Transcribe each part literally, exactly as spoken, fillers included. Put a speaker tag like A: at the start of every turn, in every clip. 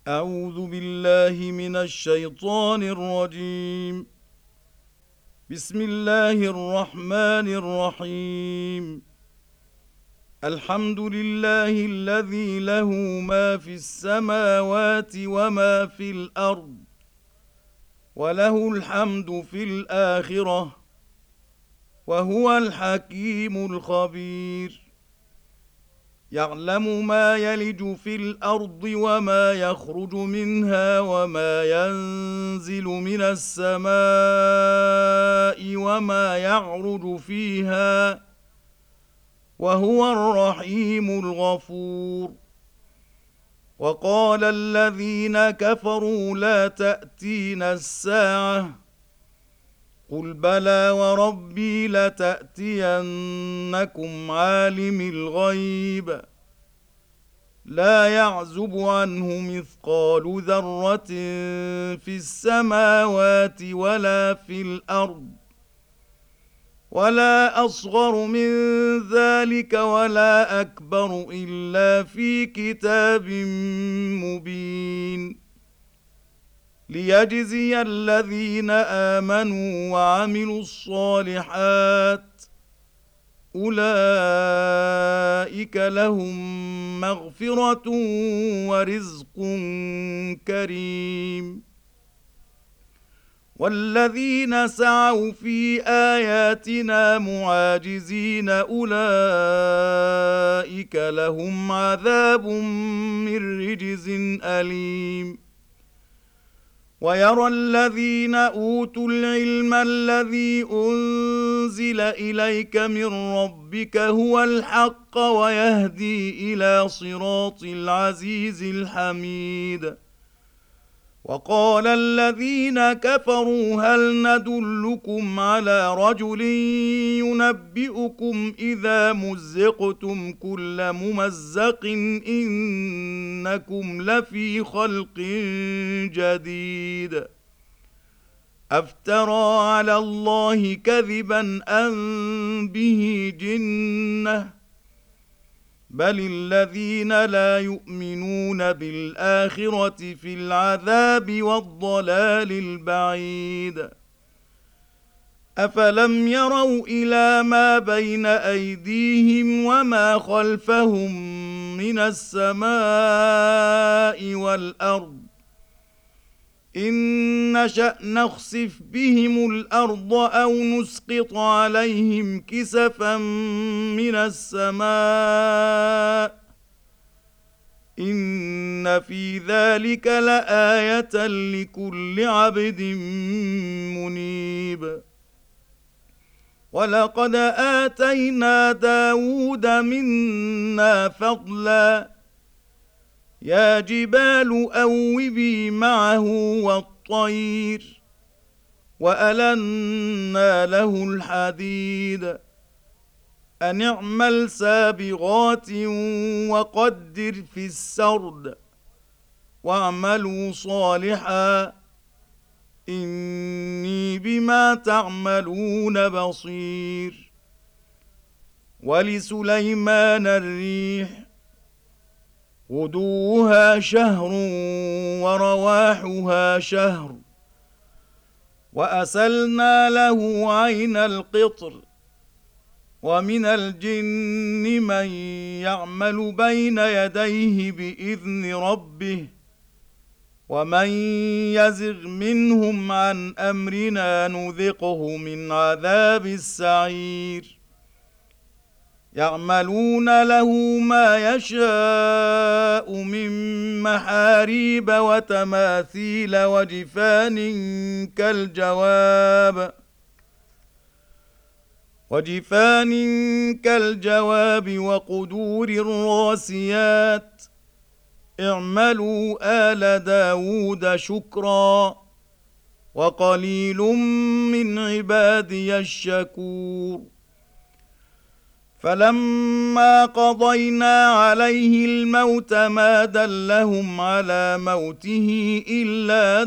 A: أعوذ بالله من الشيطان الرجيم. بسم الله الرحمن الرحيم. الحمد لله الذي له ما في السماوات وما في الأرض، وله الحمد في الآخرة، وهو الحكيم الخبير. يعلم ما يلج في الأرض وما يخرج منها وما ينزل من السماء وما يعرج فيها، وهو الرحيم الغفور. وقال الذين كفروا لا تأتينا الساعة، قل بلى وربي لتأتينكم عالم الغيب لا يعزب عنه مثقال ذرة في السماوات ولا في الأرض، ولا أصغر من ذلك ولا أكبر إلا في كتاب مبين، ليجزي الذين آمنوا وعملوا الصالحات أولئك لهم مغفرة ورزق كريم. والذين سعوا في آياتنا معاجزين أولئك لهم عذاب من رجز أليم. ويرى الذين أوتوا العلم الذي أنزل إليك من ربك هو الحق ويهدي إلى صراط العزيز الحميد. وقال الذين كفروا هل ندلكم على رجل ينبئكم إذا مزقتم كل ممزق إنكم لفي خلق جديد. أفترى على الله كذبا أم به جنة، بل الذين لا يؤمنون بالآخرة في العذاب والضلال البعيد. أفلم يروا إلى ما بين أيديهم وما خلفهم من السماء والأرض إن نشأ نخسف بهم الأرض أو نسقط عليهم كسفا من السماء إن في ذلك لآية لكل عبد منيب. ولقد آتينا داود منا فضلا، يا جبال أوبي معه والطير، وألنا له الحديد أن اعمل سابغات وقدر في السرد واعملوا صالحا إني بما تعملون بصير. ولسليمان الريح غدوها شهر ورواحها شهر، وأسلنا له عين القطر، ومن الجن من يعمل بين يديه بإذن ربه، ومن يزغ منهم عن أمرنا نذقه من عذاب السعير. يعملون له ما يشاء من محاريب وتماثيل وجفان كالجواب وجفان كالجواب وقدور الراسيات اعملوا آل داود شكرا وقليل من عبادي الشكور. فلما قضينا عليه الموت ما دلهم على موته إلا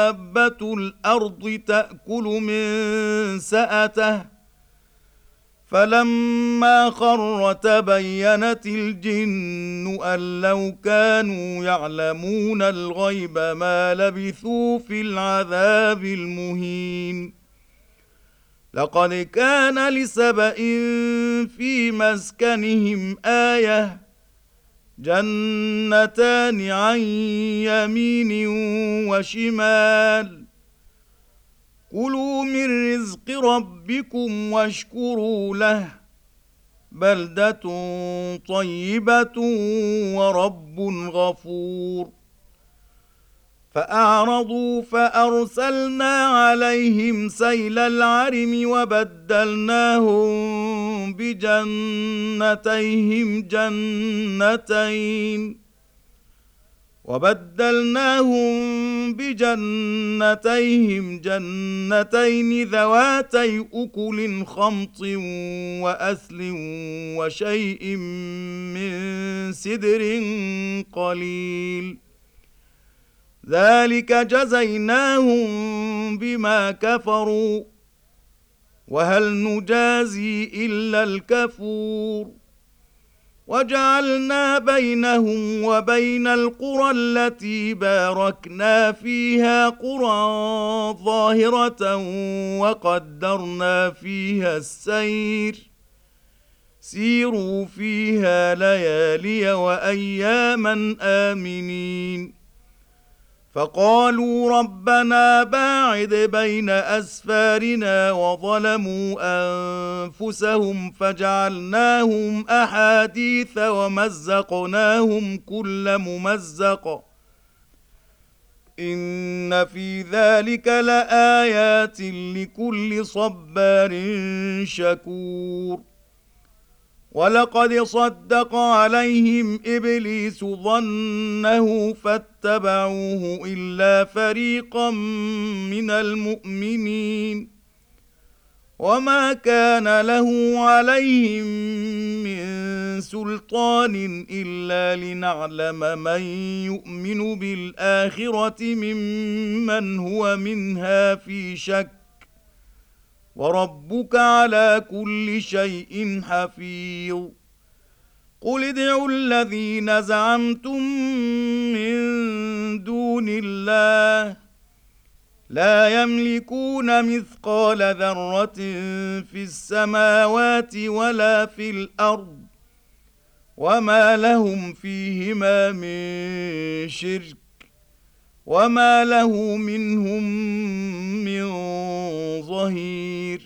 A: دابة الأرض تأكل من سأته فلما خر تبينت الجن أن لو كانوا يعلمون الغيب ما لبثوا في العذاب المهين. لقد كان لسبإ في مسكنهم آية، جنتان عن يمين وشمال، كلوا من رزق ربكم واشكروا له، بلدة طيبة ورب غفور. فأعرضوا فأرسلنا عليهم سيل العرم وبدلناهم بجنتيهم جنتين وبدلناهم بجنتيهم جنتين ذواتي أكل خمط وأثل وشيء من سدر قليل، ذلك جزيناهم بما كفروا، وهل نجازي إلا الكفور. وجعلنا بينهم وبين القرى التي باركنا فيها قرى ظاهرة وقدرنا فيها السير، سيروا فيها ليالي وأياما آمنين. فقالوا ربنا باعد بين أسفارنا وظلموا أنفسهم فجعلناهم أحاديث ومزقناهم كل ممزق، إن في ذلك لآيات لكل صبار شكور. ولقد صدق عليهم إبليس ظنه فاتبعوه إلا فريقا من المؤمنين، وما كان له عليهم من سلطان إلا لنعلم من يؤمن بالآخرة ممن هو منها في شك، وربك على كل شيء حفيظ. قل ادعوا الذين زعمتم من دون الله لا يملكون مثقال ذرة في السماوات ولا في الأرض، وما لهم فيهما من شرك، وما له منهم من ظهير.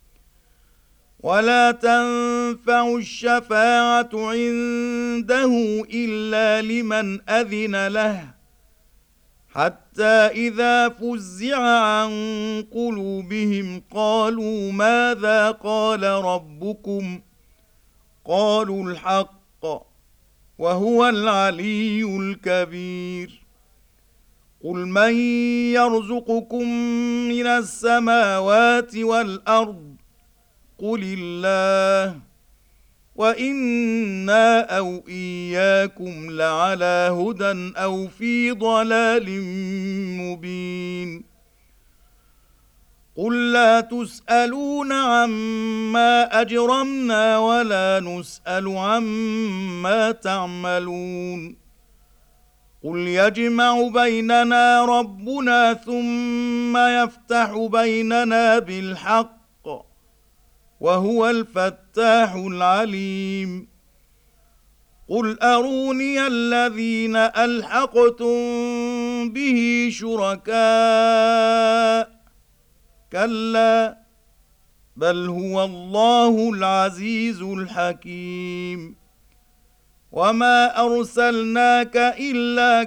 A: ولا تنفع الشفاعة عنده إلا لمن أذن له، حتى إذا فزع عن قلوبهم قالوا ماذا قال ربكم؟ قالوا الحق وهو العلي الكبير. قل من يرزقكم من السماوات والأرض؟ قل الله، وإنا أو إياكم لعلى هدى أو في ضلال مبين. قل لا تسألون عما أجرمنا ولا نسأل عما تعملون. قل يجمع بيننا ربنا ثم يفتح بيننا بالحق، وهو الفتاح العليم. قل أروني الذين ألحقتم به شركاء، كلا بل هو الله العزيز الحكيم. وما أرسلناك إلا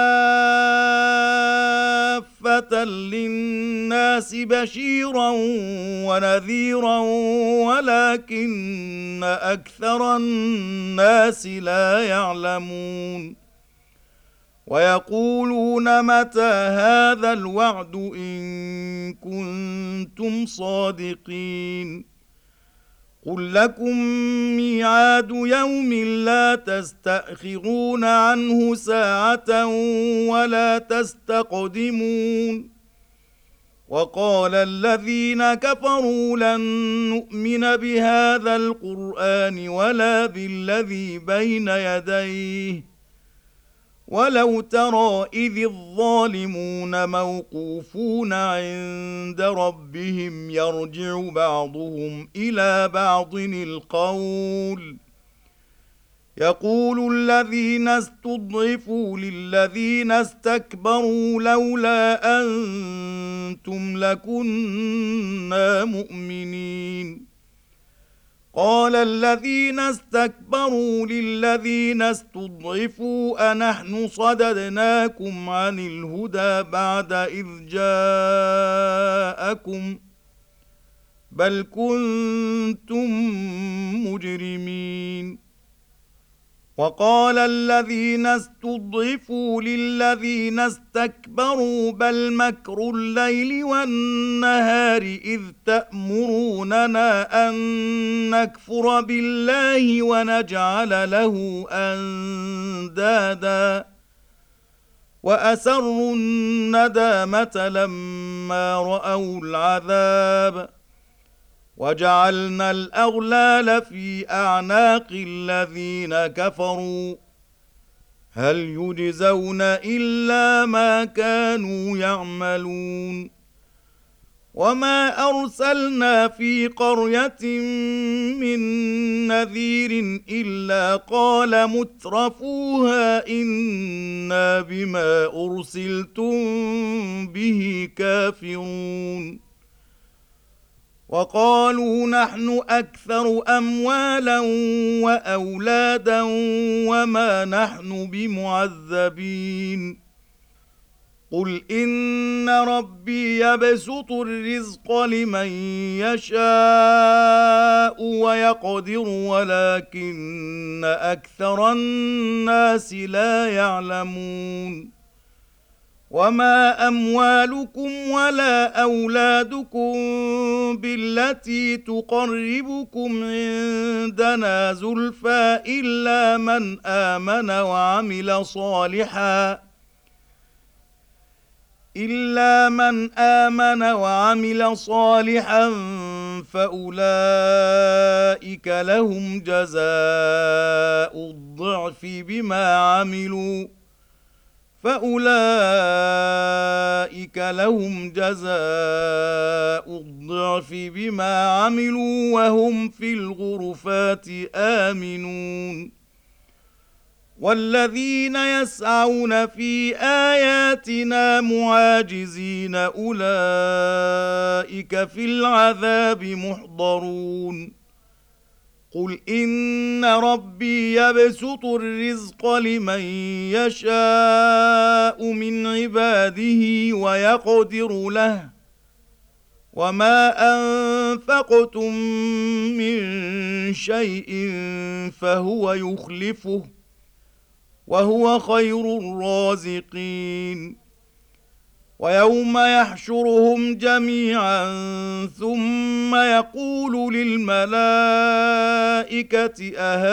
A: كافة للناس بشيرا ونذيرا ولكن أكثر الناس لا يعلمون. ويقولون متى هذا الوعد إن كنتم صادقين. قل لكم ميعاد يوم لا تستأخرون عنه ساعة ولا تستقدمون. وقال الذين كفروا لن نؤمن بهذا القرآن ولا بالذي بين يديه ولو ترى إذ الظالمون موقوفون عند ربهم يرجع بعضهم إلى بعض القول يقول الذين استضعفوا للذين استكبروا لولا أنتم لكنا مؤمنين قال الذين استكبروا للذين استضعفوا أنحن صددناكم عن الهدى بعد إذ جاءكم بل كنتم مجرمين وقال الذين استضعفوا للذين استكبروا بل مكر الليل والنهار إذ تأمروننا أن نكفر بالله ونجعل له أندادا وأسروا الندامة لما رأوا العذاب وجعلنا الأغلال في أعناق الذين كفروا هل يجزون إلا ما كانوا يعملون وما أرسلنا في قرية من نذير إلا قال مترفوها إنا بما أرسلتم به كافرون وقالوا نحن أكثر أموالا وأولادا وما نحن بمعذبين قل إن ربي يبسط الرزق لمن يشاء ويقدر ولكن أكثر الناس لا يعلمون وما أموالكم ولا أولادكم بالتي تقربكم عندنا زلفى إلا من آمن وعمل صالحا إلا من آمن وعمل صالحا فأولئك لهم جزاء الضعف بما عملوا فأولئك لهم جزاء الضعف بما عملوا وهم في الغرفات آمنون والذين يسعون في آياتنا معاجزين أولئك في العذاب محضرون قل إن ربي يبسط الرزق لمن يشاء من عباده ويقدر له وما أنفقتم من شيء فهو يخلفه وهو خير الرازقين ويوم يحشرهم جميعا ثم يقول للملائكة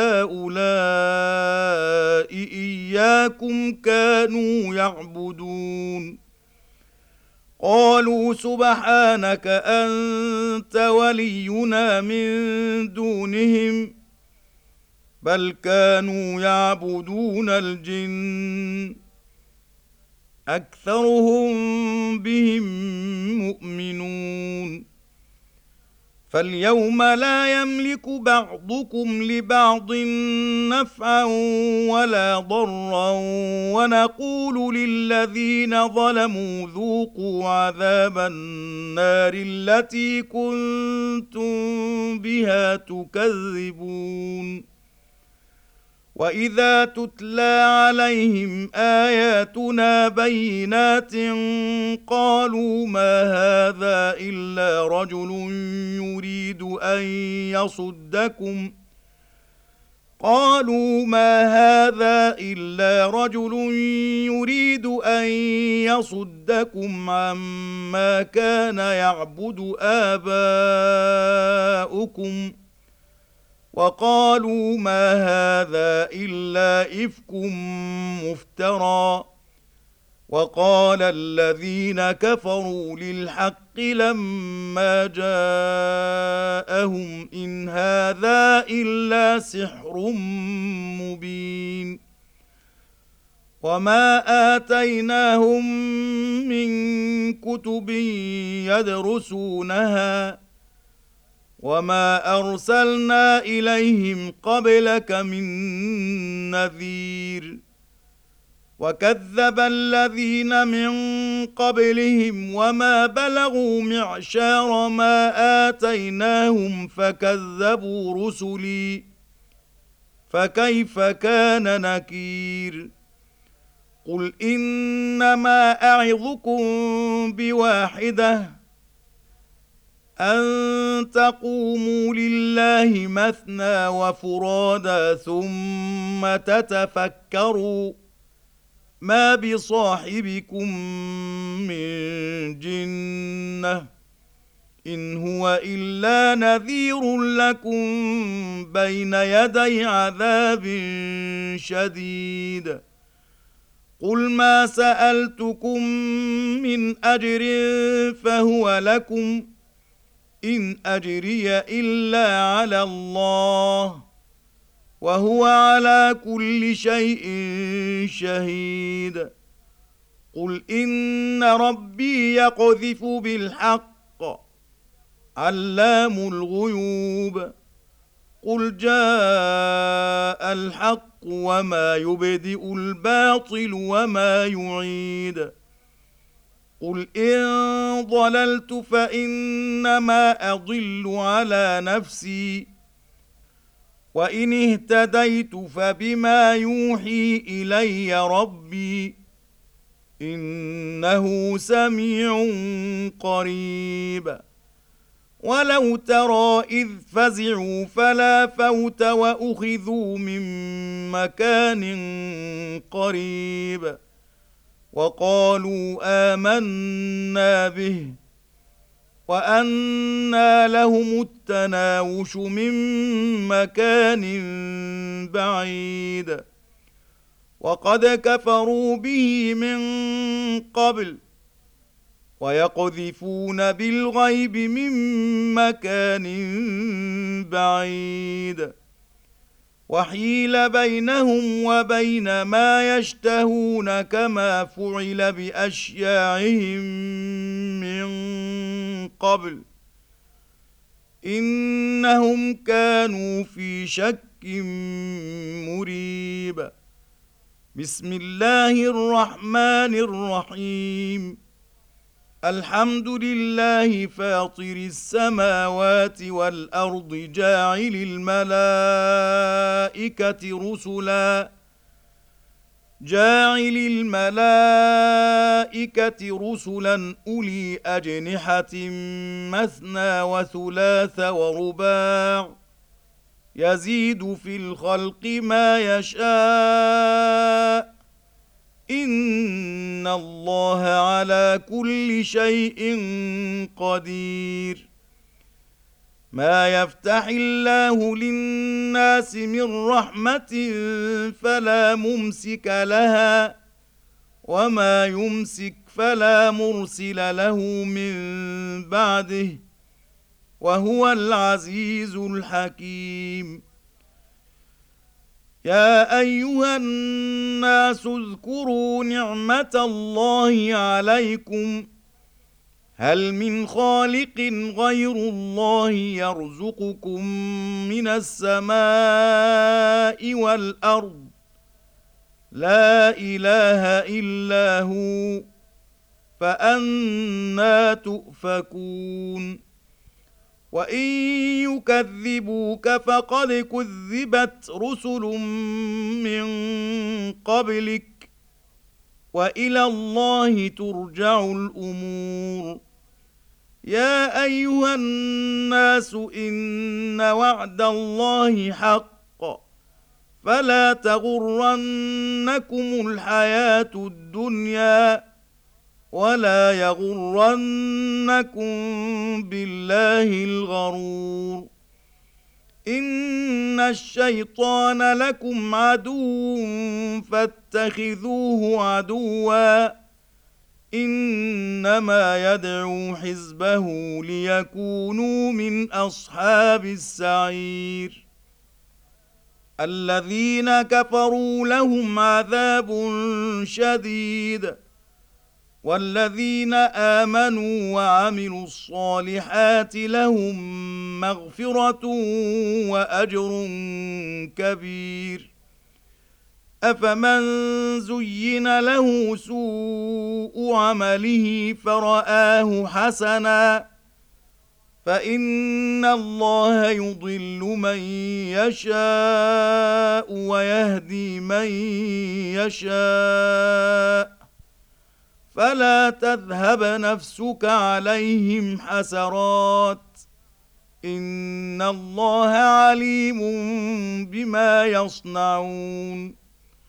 A: أهؤلاء إياكم كانوا يعبدون قالوا سبحانك أنت ولينا من دونهم بل كانوا يعبدون الجن أكثرهم بهم مؤمنون فاليوم لا يملك بعضكم لبعض نفعا ولا ضرا ونقول للذين ظلموا ذوقوا عذاب النار التي كنتم بها تكذبون وإذا تتلى عليهم آياتنا بينات قالوا ما هذا إلا رجل يريد أن يصدكم قالوا ما هذا إلا رجل يريد أن يصدكم عما كان يعبد آباؤكم وقالوا ما هذا إلا إفك مفترى وقال الذين كفروا للحق لما جاءهم إن هذا إلا سحر مبين وما آتيناهم من كتب يدرسونها وما أرسلنا إليهم قبلك من نذير وكذب الذين من قبلهم وما بلغوا معشار ما آتيناهم فكذبوا رسلي فكيف كان نكير قل إنما أعظكم بواحدة أن تقوموا لله مثنى وفرادا ثم تتفكروا ما بصاحبكم من جنة إن هو إلا نذير لكم بين يدي عذاب شديد قل ما سألتكم من أجر فهو لكم إن أجري إلا على الله وهو على كل شيء شهيد قل إن ربي يقذف بالحق علام الغيوب قل جاء الحق وما يبدئ الباطل وما يعيد قل إن ضللت فإنما أضل على نفسي وإن اهتديت فبما يوحي إلي ربي إنه سميع قريب ولو ترى إذ فزعوا فلا فوت وأخذوا من مكان قريب وقالوا آمنا به وأنى لهم التناوش من مكان بعيد وقد كفروا به من قبل ويقذفون بالغيب من مكان بعيد وحيل بينهم وبين ما يشتهون كما فعل بأشياعهم من قبل إنهم كانوا في شك مريب بسم الله الرحمن الرحيم الحمد لله فاطر السماوات والأرض جاعل الملائكة رسلا جاعل الملائكة رسلا أولي أجنحة مثنى وثلاث ورباع يزيد في الخلق ما يشاء إن الله على كل شيء قدير ما يفتح الله للناس من رحمة فلا ممسك لها وما يمسك فلا مرسل له من بعده وهو العزيز الحكيم يا أيها الناس اذكروا نعمة الله عليكم هل من خالق غير الله يرزقكم من السماء والأرض لا إله إلا هو فأنى تؤفكون وإن يكذبوك فقد كذبت رسل من قبلك وإلى الله ترجع الأمور يا أيها الناس إن وعد الله حق فلا تغرنكم الحياة الدنيا ولا يغرنكم بالله الغرور إن الشيطان لكم عدو فاتخذوه عدوا إنما يدعو حزبه ليكونوا من أصحاب السعير. الذين كفروا لهم عذاب شديد، والذين آمنوا وعملوا الصالحات لهم مغفرة وأجر كبير. أفمن زين له سوء عمله فرآه حسنا فإن الله يضل من يشاء ويهدي من يشاء فلا تذهب نفسك عليهم حسرات إن الله عليم بما يصنعون.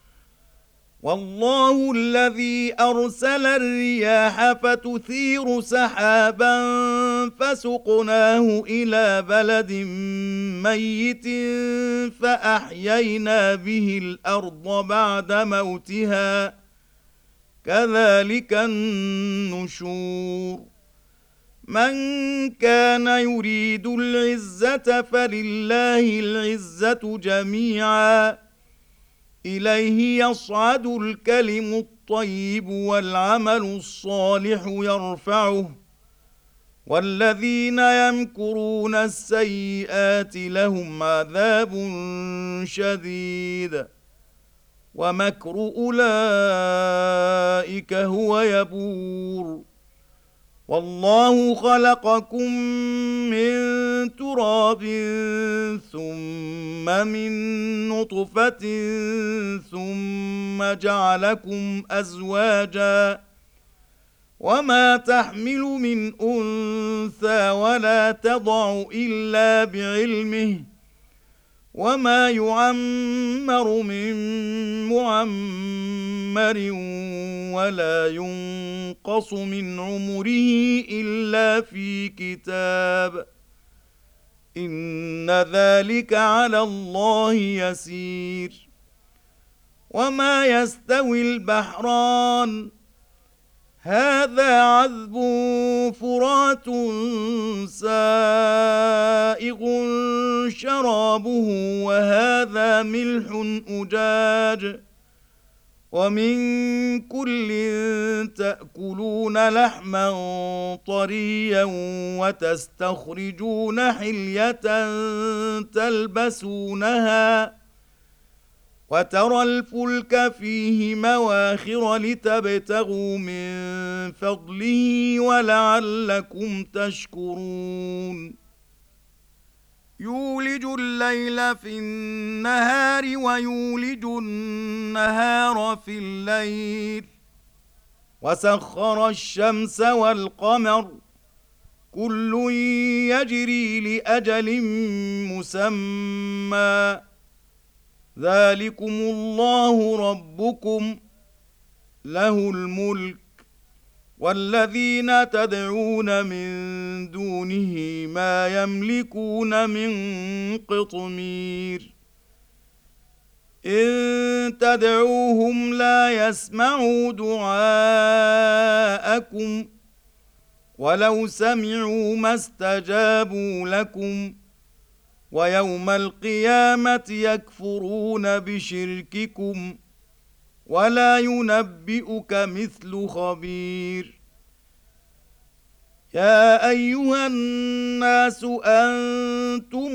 A: والله الذي أرسل الرياح فتثير سحابا فسقناه إلى بلد ميت فأحيينا به الأرض بعد موتها كذلك النشور. من كان يريد العزة فلله العزة جميعا إليه يصعد الكلم الطيب والعمل الصالح يرفعه والذين يمكرون السيئات لهم عذاب شديد ومكر أولئك هو يبور. والله خلقكم من تراب ثم من نطفة ثم جعلكم أزواجا وما تحمل من أنثى ولا تضع إلا بعلمه وما يعمر من معمر ولا ينقص من عمره إلا في كتاب إن ذلك على الله يسير. وما يستوي البحران هذا عذب فرات سائغ شرابه وهذا ملح أجاج ومن كل تأكلون لحما طريا وتستخرجون حلية تلبسونها وترى الفلك فيه مواخر لتبتغوا من فضله ولعلكم تشكرون. يولج الليل في النهار ويولج النهار في الليل وسخر الشمس والقمر كل يجري لأجل مسمى ذلكم الله ربكم له الملك والذين تدعون من دونه ما يملكون من قطمير إن تدعوهم لا يسمعوا دعاءكم ولو سمعوا ما استجابوا لكم ويوم القيامة يكفرون بشرككم ولا ينبئك مثل خبير. يا أيها الناس أنتم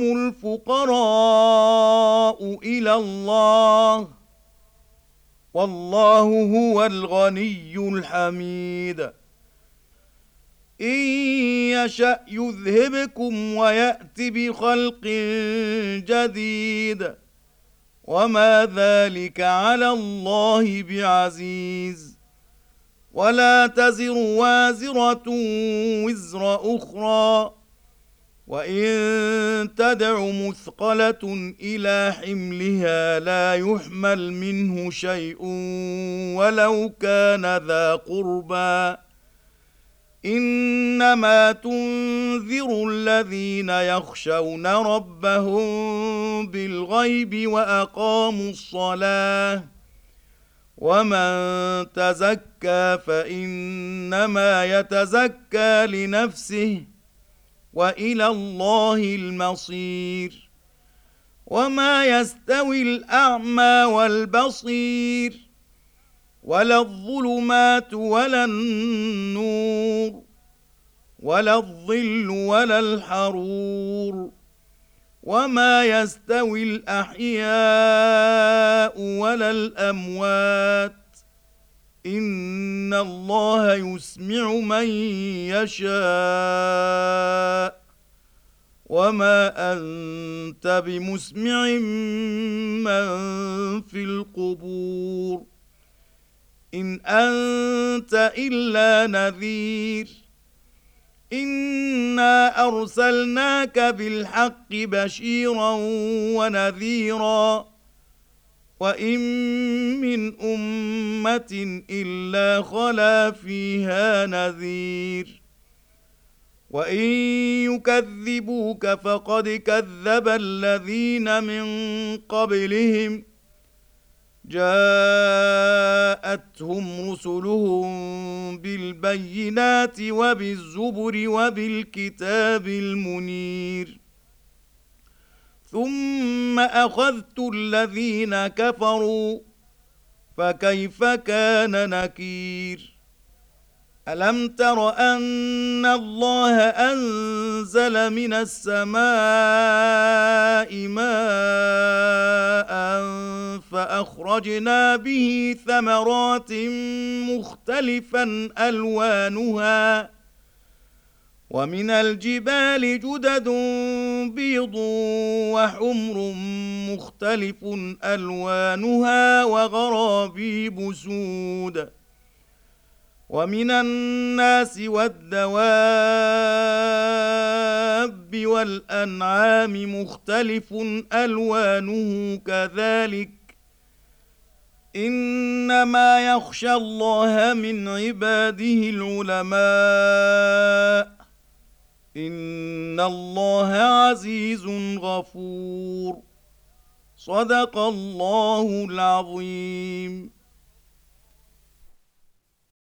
A: الفقراء إلى الله والله هو الغني الحميد. إن يشأ يذهبكم ويأت بخلق جديد وما ذلك على الله بعزيز. ولا تزر وازرة وزر أخرى وإن تدع مثقلة إلى حملها لا يحمل منه شيء ولو كان ذا قربى إنما تنذر الذين يخشون ربهم بالغيب وأقاموا الصلاة ومن تزكى فإنما يتزكى لنفسه وإلى الله المصير. وما يستوي الأعمى والبصير ولا الظلمات ولا النور ولا الظل ولا الحرور وما يستوي الأحياء ولا الأموات إن الله يسمع من يشاء وما أنت بمسمع من في القبور إن أنت إلا نذير إنا أرسلناك بالحق بشيرا ونذيرا وإن من أمة إلا خلا فيها نذير وإن يكذبوك فقد كذب الذين من قبلهم جاءتهم رسلهم بالبينات وبالزبر وبالكتاب المنير ثم أخذت الذين كفروا فكيف كان نكير ألم تر أن الله أنزل من السماء ماء فأخرجنا به ثمرات مختلفا ألوانها ومن الجبال جدد بيض وحمر مختلف ألوانها وغرابيب سود ومن الناس والدواب والأنعام مختلف ألوانه كذلك إنما يخشى الله من عباده العلماء إن الله عزيز غفور صدق الله العظيم.